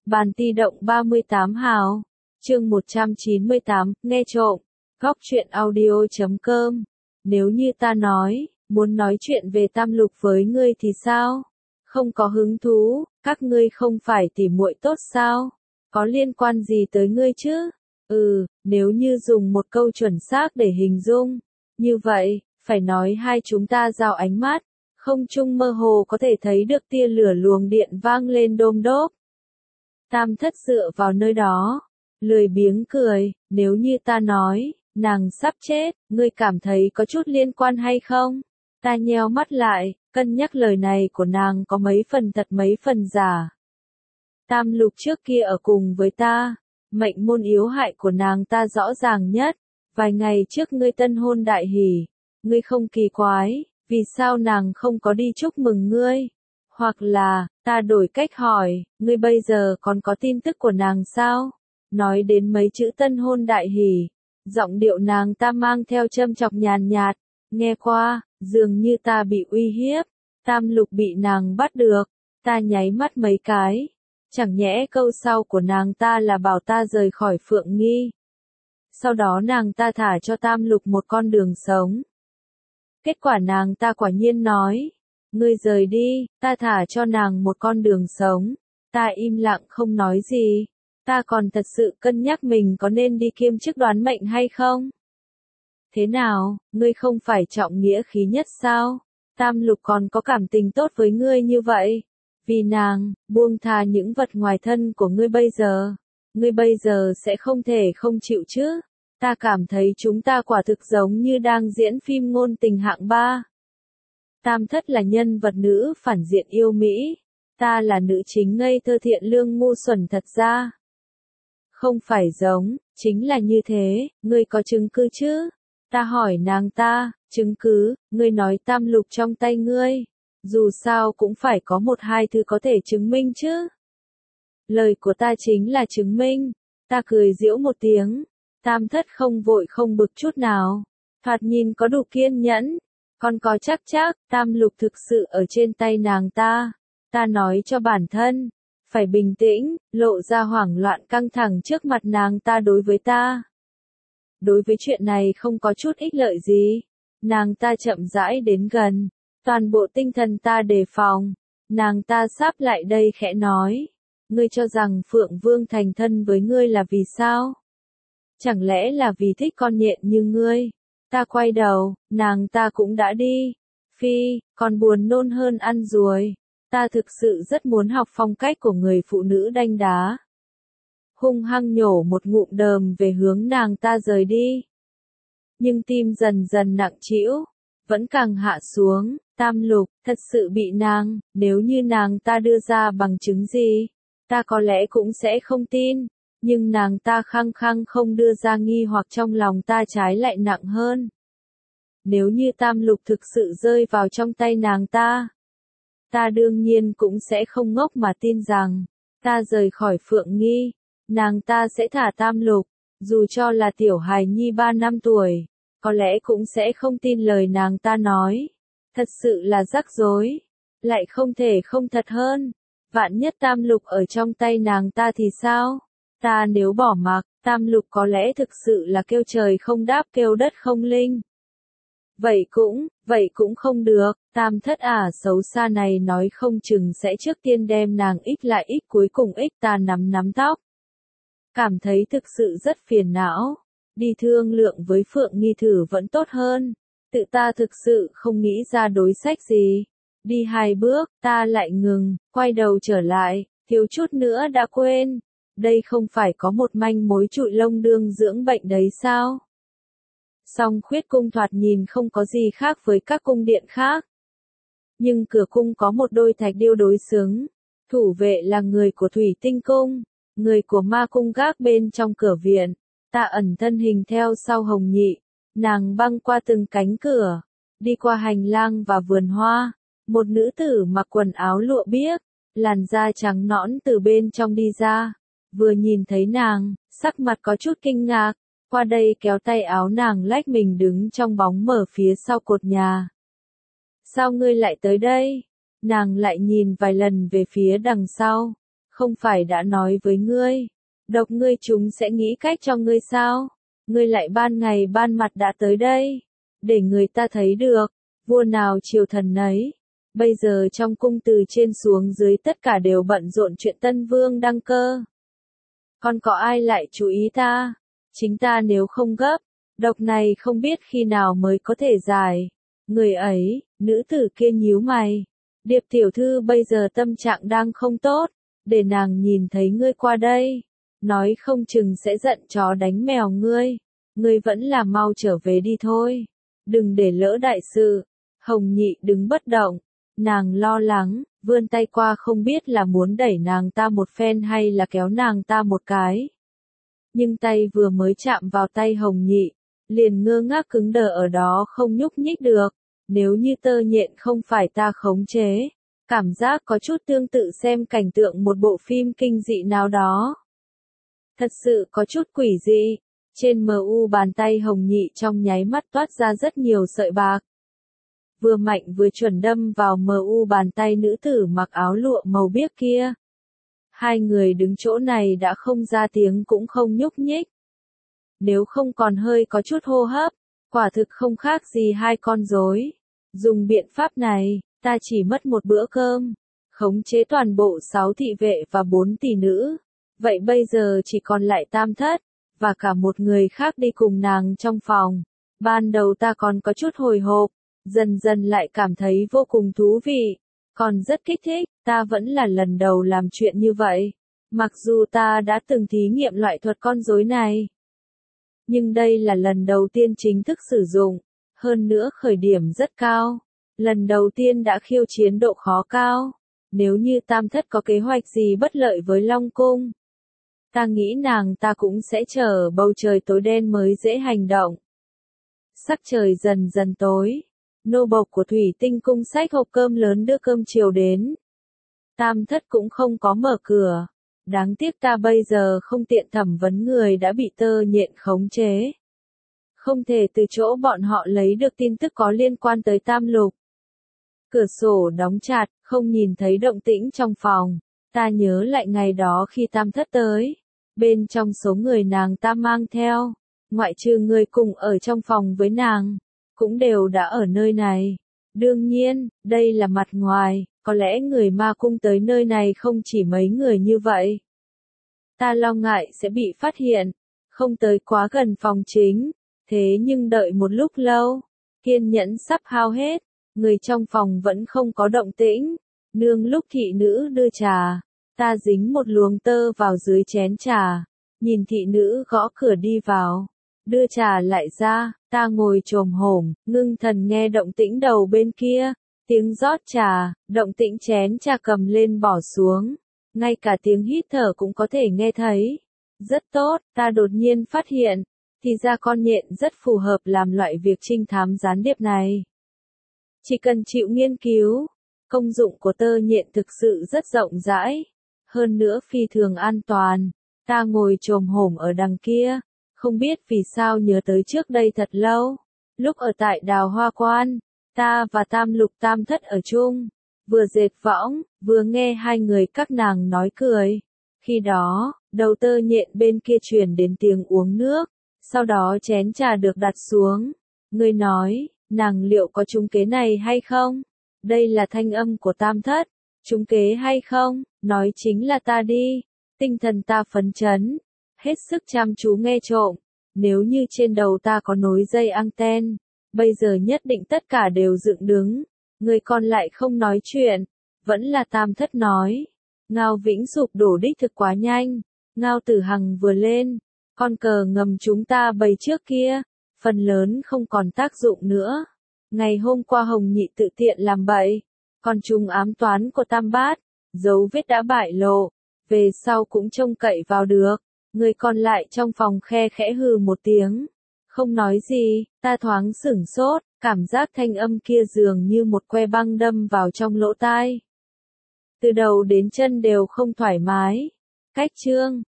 Bàn ti động 38 hào. Chương 198, nghe trộm. Góc truyện audio.com. Nếu như ta nói, muốn nói chuyện về tam lục với ngươi thì sao? Không có hứng thú, các ngươi không phải tỉ muội tốt sao? Có liên quan gì tới ngươi chứ? Nếu như dùng một câu chuẩn xác để hình dung, như vậy, phải nói hai chúng ta giao ánh mắt, không trung mơ hồ có thể thấy được tia lửa luồng điện vang lên đôm đốp. Tam thất dựa vào nơi đó, lười biếng cười, nếu như ta nói, nàng sắp chết, ngươi cảm thấy có chút liên quan hay không? Ta nheo mắt lại, cân nhắc lời này của nàng có mấy phần thật mấy phần giả. Tam lục trước kia ở cùng với ta, mệnh môn yếu hại của nàng ta rõ ràng nhất, vài ngày trước ngươi tân hôn đại hỷ, ngươi không kỳ quái, vì sao nàng không có đi chúc mừng ngươi? Hoặc là, ta đổi cách hỏi, ngươi bây giờ còn có tin tức của nàng sao? Nói đến mấy chữ tân hôn đại hỷ, giọng điệu nàng ta mang theo châm chọc nhàn nhạt, nghe qua, dường như ta bị uy hiếp, tam lục bị nàng bắt được, ta nháy mắt mấy cái, chẳng nhẽ câu sau của nàng ta là bảo ta rời khỏi Phượng Nghi. Sau đó nàng ta thả cho tam lục một con đường sống. Kết quả nàng ta quả nhiên nói, ngươi rời đi, ta thả cho nàng một con đường sống, ta im lặng không nói gì, ta còn thật sự cân nhắc mình có nên đi kiêm chức đoán mệnh hay không? Thế nào, ngươi không phải trọng nghĩa khí nhất sao? Tam lục còn có cảm tình tốt với ngươi như vậy? Vì nàng, buông thà những vật ngoài thân của ngươi bây giờ sẽ không thể không chịu chứ? Ta cảm thấy chúng ta quả thực giống như đang diễn phim ngôn tình hạng 3. Tam thất là nhân vật nữ phản diện yêu Mỹ, ta là nữ chính ngây thơ thiện lương ngu xuẩn thật ra. Không phải giống, chính là như thế, ngươi có chứng cứ chứ? Ta hỏi nàng ta, chứng cứ, ngươi nói tam lục trong tay ngươi, dù sao cũng phải có một hai thứ có thể chứng minh chứ. Lời của ta chính là chứng minh, ta cười giễu một tiếng, tam thất không vội không bực chút nào, thoạt nhìn có đủ kiên nhẫn, còn có chắc tam lục thực sự ở trên tay nàng ta nói cho bản thân, phải bình tĩnh, lộ ra hoảng loạn căng thẳng trước mặt nàng ta đối với ta. Đối với chuyện này không có chút ích lợi gì, nàng ta chậm rãi đến gần, toàn bộ tinh thần ta đề phòng, nàng ta sáp lại đây khẽ nói, ngươi cho rằng Phượng Vương thành thân với ngươi là vì sao? Chẳng lẽ là vì thích con nhện như ngươi? Ta quay đầu, nàng ta cũng đã đi. Phi, còn buồn nôn hơn ăn ruồi. Ta thực sự rất muốn học phong cách của người phụ nữ đanh đá. Hung hăng nhổ một ngụm đờm về hướng nàng ta rời đi. Nhưng tim dần dần nặng trĩu, vẫn càng hạ xuống, tam lục, thật sự bị nàng, nếu như nàng ta đưa ra bằng chứng gì, ta có lẽ cũng sẽ không tin. Nhưng nàng ta khăng khăng không đưa ra nghi hoặc trong lòng ta trái lại nặng hơn. Nếu như tam lục thực sự rơi vào trong tay nàng ta đương nhiên cũng sẽ không ngốc mà tin rằng, ta rời khỏi Phượng Nghi, nàng ta sẽ thả tam lục, dù cho là tiểu hài nhi 3 năm tuổi, có lẽ cũng sẽ không tin lời nàng ta nói. Thật sự là rắc rối, lại không thể không thật hơn, vạn nhất tam lục ở trong tay nàng ta thì sao? Ta nếu bỏ mặc, tam lục có lẽ thực sự là kêu trời không đáp kêu đất không linh. Vậy cũng không được, tam thất xấu xa này nói không chừng sẽ trước tiên đem nàng ích lại ích cuối cùng ích ta nắm tóc. Cảm thấy thực sự rất phiền não, đi thương lượng với Phượng Nghi thử vẫn tốt hơn, tự ta thực sự không nghĩ ra đối sách gì. Đi 2 bước, ta lại ngừng, quay đầu trở lại, thiếu chút nữa đã quên. Đây không phải có một manh mối trụi lông đương dưỡng bệnh đấy sao? Song Khuyết cung thoạt nhìn không có gì khác với các cung điện khác. Nhưng cửa cung có một đôi thạch điêu đối xứng. Thủ vệ là người của Thủy Tinh Cung, người của Ma Cung gác bên trong cửa viện. Ta ẩn thân hình theo sau Hồng Nhị, nàng băng qua từng cánh cửa, đi qua hành lang và vườn hoa. Một nữ tử mặc quần áo lụa biếc, làn da trắng nõn từ bên trong đi ra. Vừa nhìn thấy nàng, sắc mặt có chút kinh ngạc, qua đây kéo tay áo nàng lách mình đứng trong bóng mờ phía sau cột nhà. Sao ngươi lại tới đây? Nàng lại nhìn vài lần về phía đằng sau, Không phải đã nói với ngươi, độc ngươi chúng sẽ nghĩ cách cho ngươi sao? Ngươi lại ban ngày ban mặt đã tới đây, để người ta thấy được, vua nào triều thần nấy. Bây giờ trong cung từ trên xuống dưới tất cả đều bận rộn chuyện Tân Vương đăng cơ. Còn có ai lại chú ý ta? Chính ta nếu không gấp, độc này không biết khi nào mới có thể giải. Người ấy, nữ tử kia nhíu mày. Điệp tiểu thư bây giờ tâm trạng đang không tốt, để nàng nhìn thấy ngươi qua đây. Nói không chừng sẽ giận chó đánh mèo ngươi. Ngươi vẫn là mau trở về đi thôi. Đừng để lỡ đại sự. Hồng Nhị đứng bất động. Nàng lo lắng, vươn tay qua không biết là muốn đẩy nàng ta một phen hay là kéo nàng ta một cái. Nhưng tay vừa mới chạm vào tay Hồng Nhị, liền ngơ ngác cứng đờ ở đó không nhúc nhích được. Nếu như tơ nhện không phải ta khống chế, cảm giác có chút tương tự xem cảnh tượng một bộ phim kinh dị nào đó. Thật sự có chút quỷ dị. Trên mu bàn tay Hồng Nhị trong nháy mắt toát ra rất nhiều sợi bạc. Vừa mạnh vừa chuẩn đâm vào mu bàn tay nữ tử mặc áo lụa màu biếc kia. Hai người đứng chỗ này đã không ra tiếng cũng không nhúc nhích. Nếu không còn hơi có chút hô hấp, quả thực không khác gì hai con rối. Dùng biện pháp này, ta chỉ mất một bữa cơm, khống chế toàn bộ 6 thị vệ và 4 tỷ nữ. Vậy bây giờ chỉ còn lại Tam Thất, và cả một người khác đi cùng nàng trong phòng. Ban đầu ta còn có chút hồi hộp, dần dần lại cảm thấy vô cùng thú vị, còn rất kích thích, ta vẫn là lần đầu làm chuyện như vậy. Mặc dù ta đã từng thí nghiệm loại thuật con rối này, nhưng đây là lần đầu tiên chính thức sử dụng, hơn nữa khởi điểm rất cao. Lần đầu tiên đã khiêu chiến độ khó cao. Nếu như Tam Thất có kế hoạch gì bất lợi với Long Cung, ta nghĩ nàng ta cũng sẽ chờ bầu trời tối đen mới dễ hành động. Sắc trời dần dần tối. Nô bộc của Thủy Tinh cung xách hộp cơm lớn đưa cơm chiều đến. Tam Thất cũng không có mở cửa. Đáng tiếc ta bây giờ không tiện thẩm vấn người đã bị tơ nhện khống chế. Không thể từ chỗ bọn họ lấy được tin tức có liên quan tới Tam Lục. Cửa sổ đóng chặt, không nhìn thấy động tĩnh trong phòng. Ta nhớ lại ngày đó khi Tam Thất tới. Bên trong số người nàng ta mang theo, ngoại trừ người cùng ở trong phòng với nàng, cũng đều đã ở nơi này. Đương nhiên, đây là mặt ngoài, có lẽ người ma cung tới nơi này không chỉ mấy người như vậy. Ta lo ngại sẽ bị phát hiện, không tới quá gần phòng chính, thế nhưng đợi một lúc lâu, kiên nhẫn sắp hao hết, người trong phòng vẫn không có động tĩnh. Nương lúc thị nữ đưa trà, ta dính một luồng tơ vào dưới chén trà, nhìn thị nữ gõ cửa đi vào, đưa trà lại ra, ta ngồi chồm hổm, ngưng thần nghe động tĩnh đầu bên kia, tiếng rót trà, động tĩnh chén trà cầm lên bỏ xuống, ngay cả tiếng hít thở cũng có thể nghe thấy. Rất tốt, ta đột nhiên phát hiện, thì ra con nhện rất phù hợp làm loại việc trinh thám gián điệp này. Chỉ cần chịu nghiên cứu, công dụng của tơ nhện thực sự rất rộng rãi, hơn nữa phi thường an toàn. Ta ngồi chồm hổm ở đằng kia, không biết vì sao nhớ tới trước đây thật lâu. Lúc ở tại Đào Hoa Quan, ta và Tam Lục Tam Thất ở chung, vừa dệt võng, vừa nghe hai người các nàng nói cười. Khi đó, đầu tơ nhện bên kia truyền đến tiếng uống nước, sau đó chén trà được đặt xuống. Người nói, nàng liệu có trúng kế này hay không? Đây là thanh âm của Tam Thất. Trúng kế hay không? Nói chính là ta đi. Tinh thần ta phấn chấn, hết sức chăm chú nghe trộm. Nếu như trên đầu ta có nối dây anten, bây giờ nhất định tất cả đều dựng đứng. Người còn lại không nói chuyện, vẫn là Tam Thất nói. Ngao Vĩnh sụp đổ đích thực quá nhanh. Ngao Tử Hằng vừa lên, con cờ ngầm chúng ta bày trước kia, phần lớn không còn tác dụng nữa. Ngày hôm qua Hồng Nhị tự tiện làm bậy, còn trùng ám toán của Tam Bát, dấu vết đã bại lộ, về sau cũng trông cậy vào được. Người còn lại trong phòng khe khẽ hừ một tiếng, không nói gì. Ta thoáng sửng sốt, cảm giác thanh âm kia dường như một que băng đâm vào trong lỗ tai. Từ đầu đến chân đều không thoải mái. Cách chương